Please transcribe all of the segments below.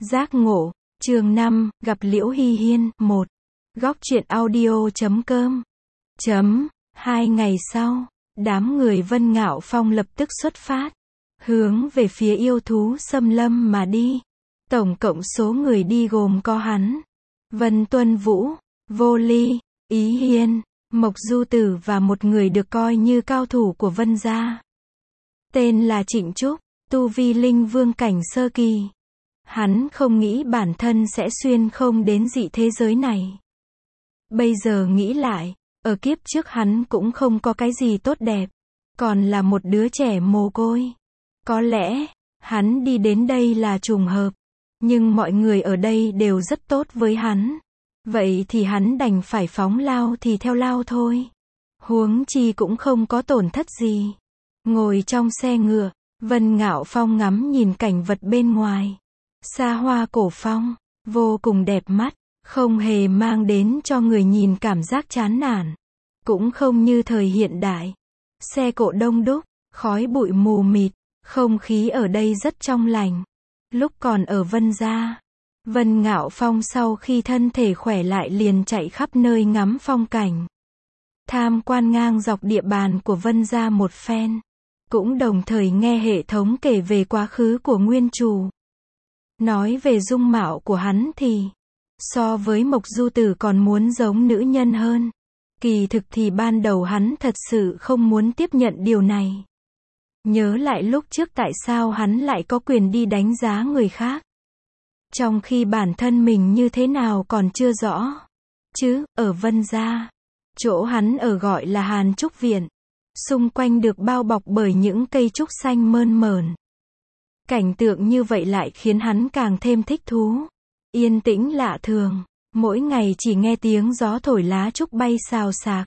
Giác ngộ, chương 5, gặp Liễu Hy Hiên, 1. Góc truyện audio.com. 2 ngày sau, đám người Vân Ngạo Phong lập tức xuất phát, hướng về phía yêu thú xâm lâm mà đi. Tổng cộng số người đi gồm có hắn, Vân Tuân Vũ, Vô Ly, Ý Hiên, Mộc Du Tử và một người được coi như cao thủ của Vân gia. Tên là Trịnh Trúc, tu vi linh vương cảnh sơ kỳ. Hắn không nghĩ bản thân sẽ xuyên không đến dị thế giới này. Bây giờ nghĩ lại, ở kiếp trước hắn cũng không có cái gì tốt đẹp, còn là một đứa trẻ mồ côi. Có lẽ, hắn đi đến đây là trùng hợp, nhưng mọi người ở đây đều rất tốt với hắn. Vậy thì hắn đành phải phóng lao thì theo lao thôi. Huống chi cũng không có tổn thất gì. Ngồi trong xe ngựa, Vân Ngạo Phong ngắm nhìn cảnh vật bên ngoài. Xa hoa cổ phong, vô cùng đẹp mắt, không hề mang đến cho người nhìn cảm giác chán nản. Cũng không như thời hiện đại. Xe cộ đông đúc, khói bụi mù mịt, không khí ở đây rất trong lành. Lúc còn ở Vân gia, Vân Ngạo Phong sau khi thân thể khỏe lại liền chạy khắp nơi ngắm phong cảnh. Tham quan ngang dọc địa bàn của Vân gia một phen. Cũng đồng thời nghe hệ thống kể về quá khứ của nguyên chủ. Nói về dung mạo của hắn thì, so với Mộc Du Tử còn muốn giống nữ nhân hơn. Kỳ thực thì ban đầu hắn thật sự không muốn tiếp nhận điều này. Nhớ lại lúc trước tại sao hắn lại có quyền đi đánh giá người khác. Trong khi bản thân mình như thế nào còn chưa rõ. Chứ, ở Vân gia, chỗ hắn ở gọi là Hàn Trúc Viện. Xung quanh được bao bọc bởi những cây trúc xanh mơn mởn. Cảnh tượng như vậy lại khiến hắn càng thêm thích thú. Yên tĩnh lạ thường, mỗi ngày chỉ nghe tiếng gió thổi lá trúc bay xào xạc.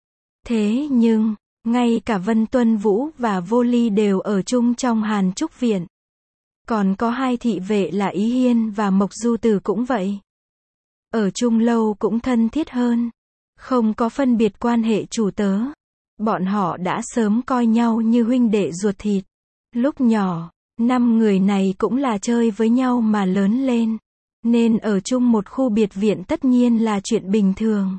Thế nhưng, ngay cả Vân Tuân Vũ và Vô Ly đều ở chung trong Hàn Trúc Viện. Còn có hai thị vệ là Ý Hiên và Mộc Du Tử cũng vậy. Ở chung lâu cũng thân thiết hơn. Không có phân biệt quan hệ chủ tớ. Bọn họ đã sớm coi nhau như huynh đệ ruột thịt. Lúc nhỏ, 5 người này cũng là chơi với nhau mà lớn lên. Nên ở chung một khu biệt viện tất nhiên là chuyện bình thường.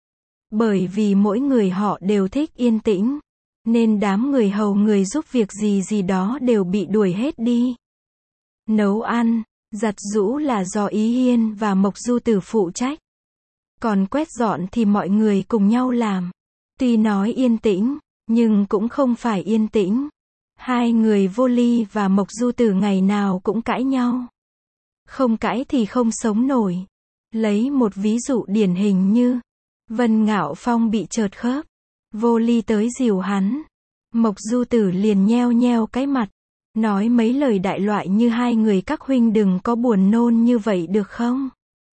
Bởi vì mỗi người họ đều thích yên tĩnh. Nên đám người hầu người giúp việc gì gì đó đều bị đuổi hết đi. Nấu ăn, giặt giũ là do Ý Hiên và Mộc Du Tử phụ trách. Còn quét dọn thì mọi người cùng nhau làm. Tuy nói yên tĩnh, nhưng cũng không phải yên tĩnh. Hai người Vô Ly và Mộc Du Tử ngày nào cũng cãi nhau. Không cãi thì không sống nổi. Lấy một ví dụ điển hình như Vân Ngạo Phong bị trợt khớp, Vô Ly tới dìu hắn. Mộc Du Tử liền nheo nheo cái mặt, nói mấy lời đại loại như hai người các huynh đừng có buồn nôn như vậy được không?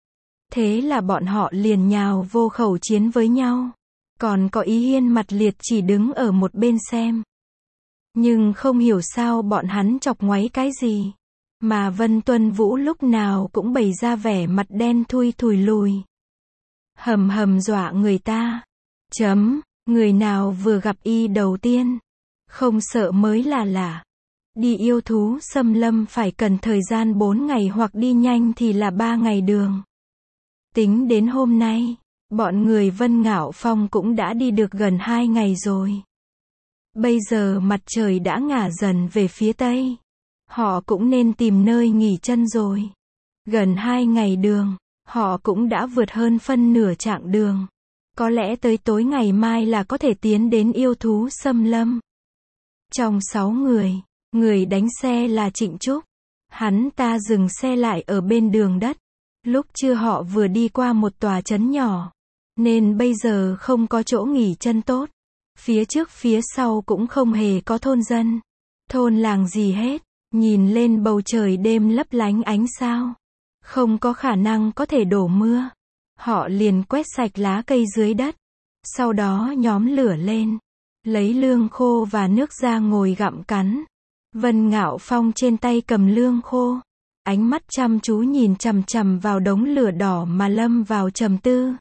Thế là bọn họ liền nhào vô khẩu chiến với nhau. Còn có Ý Hiên mặt liệt chỉ đứng ở một bên xem. Nhưng không hiểu sao bọn hắn chọc ngoáy cái gì. Mà Vân Tuân Vũ lúc nào cũng bày ra vẻ mặt đen thui thùi lùi. Hầm hầm dọa người ta. Người nào vừa gặp y đầu tiên. Không sợ mới là lạ. Đi yêu thú xâm lâm phải cần thời gian 4 ngày hoặc đi nhanh thì là 3 ngày đường. Tính đến hôm nay, bọn người Vân Ngạo Phong cũng đã đi được gần 2 ngày rồi. Bây giờ mặt trời đã ngả dần về phía tây. Họ cũng nên tìm nơi nghỉ chân rồi. Gần 2 ngày đường, họ cũng đã vượt hơn phân nửa chặng đường. Có lẽ tới tối ngày mai là có thể tiến đến yêu thú xâm lâm. Trong 6 người đánh xe là Trịnh Trúc. Hắn ta dừng xe lại ở bên đường đất. Lúc trưa họ vừa đi qua một tòa trấn nhỏ. Nên bây giờ không có chỗ nghỉ chân tốt. Phía trước phía sau cũng không hề có thôn dân. Thôn làng gì hết. Nhìn lên bầu trời đêm lấp lánh ánh sao. Không có khả năng có thể đổ mưa. Họ liền quét sạch lá cây dưới đất. Sau đó nhóm lửa lên. Lấy lương khô và nước ra ngồi gặm cắn. Vân Ngạo Phong trên tay cầm lương khô. Ánh mắt chăm chú nhìn chằm chằm vào đống lửa đỏ mà lâm vào trầm tư.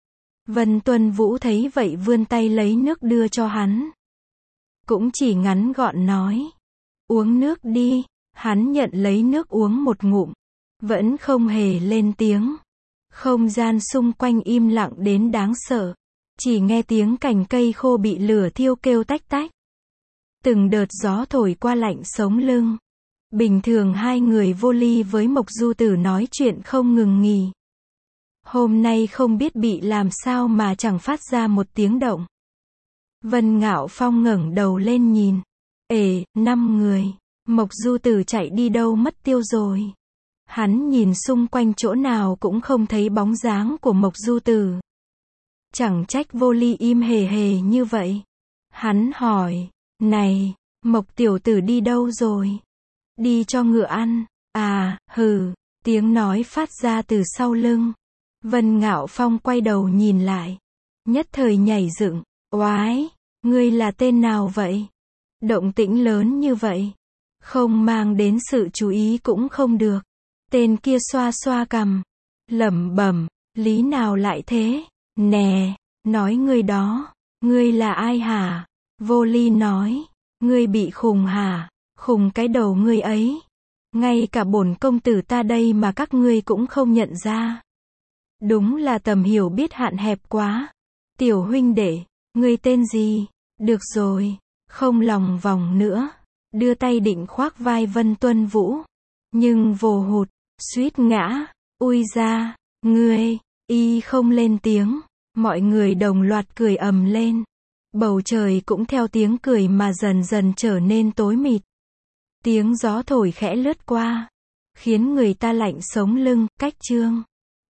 Vân Tuân Vũ thấy vậy vươn tay lấy nước đưa cho hắn. Cũng chỉ ngắn gọn nói. Uống nước đi. Hắn nhận lấy nước uống một ngụm. vẫn không hề lên tiếng. Không gian xung quanh im lặng đến đáng sợ. Chỉ nghe tiếng cành cây khô bị lửa thiêu kêu tách tách. Từng đợt gió thổi qua lạnh sống lưng. Bình thường hai người vô ly với Mộc Du Tử nói chuyện không ngừng nghỉ. Hôm nay không biết bị làm sao mà chẳng phát ra một tiếng động. Vân Ngạo Phong ngẩng đầu lên nhìn. 5 người. Mộc Du Tử chạy đi đâu mất tiêu rồi. Hắn nhìn xung quanh chỗ nào cũng không thấy bóng dáng của Mộc Du Tử. Chẳng trách vô ly im hề hề như vậy. Hắn hỏi, này, Mộc tiểu tử đi đâu rồi? Đi cho ngựa ăn. À, hừ, tiếng nói phát ra từ sau lưng. Vân Ngạo Phong quay đầu nhìn lại. Nhất thời nhảy dựng, oái, ngươi là tên nào vậy? Động tĩnh lớn như vậy. Không mang đến sự chú ý cũng không được. Tên kia xoa xoa cằm. Lẩm bẩm, lý nào lại thế? Nè, nói ngươi đó. Ngươi là ai hả? Vô ly nói. Ngươi bị khùng hả? Khùng cái đầu ngươi ấy. Ngay cả bổn công tử ta đây mà các ngươi cũng không nhận ra. Đúng là tầm hiểu biết hạn hẹp quá. Tiểu huynh đệ, ngươi tên gì? Được rồi, không lòng vòng nữa. Đưa tay định khoác vai Vân Tuân Vũ. Nhưng vồ hụt, suýt ngã. Ui ra, ngươi, y không lên tiếng. Mọi người đồng loạt cười ầm lên. Bầu trời cũng theo tiếng cười mà dần dần trở nên tối mịt. Tiếng gió thổi khẽ lướt qua, khiến người ta lạnh sống lưng. Cách chương